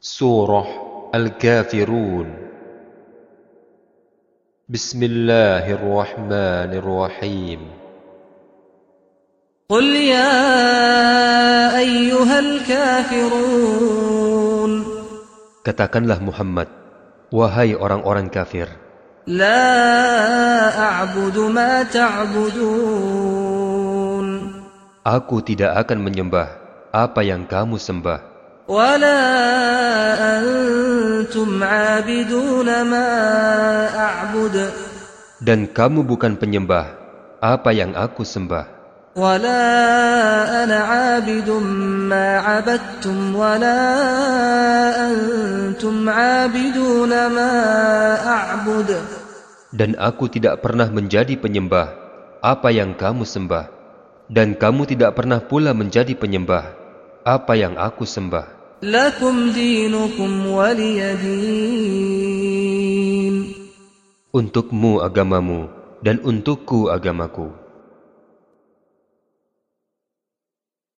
Surah Al-Kafirun. Bismillahirrahmanirrahim. Qul ya ayyuhal kafirun. Katakanlah Muhammad, wahai orang-orang kafir, La a'budu ma ta'budun. Aku tidak akan menyembah apa yang kamu sembah. Wala antum 'abiduna ma a'bud. Dan kamu bukan penyembah apa yang aku sembah. Wala ana 'abidun ma 'abadtum wala antum 'abiduna ma a'bud. Dan aku tidak pernah menjadi penyembah apa yang kamu sembah, dan kamu tidak pernah pula menjadi penyembah apa yang aku sembah. Lakum dinukum waliyadin. Untukmu agamamu dan untukku agamaku.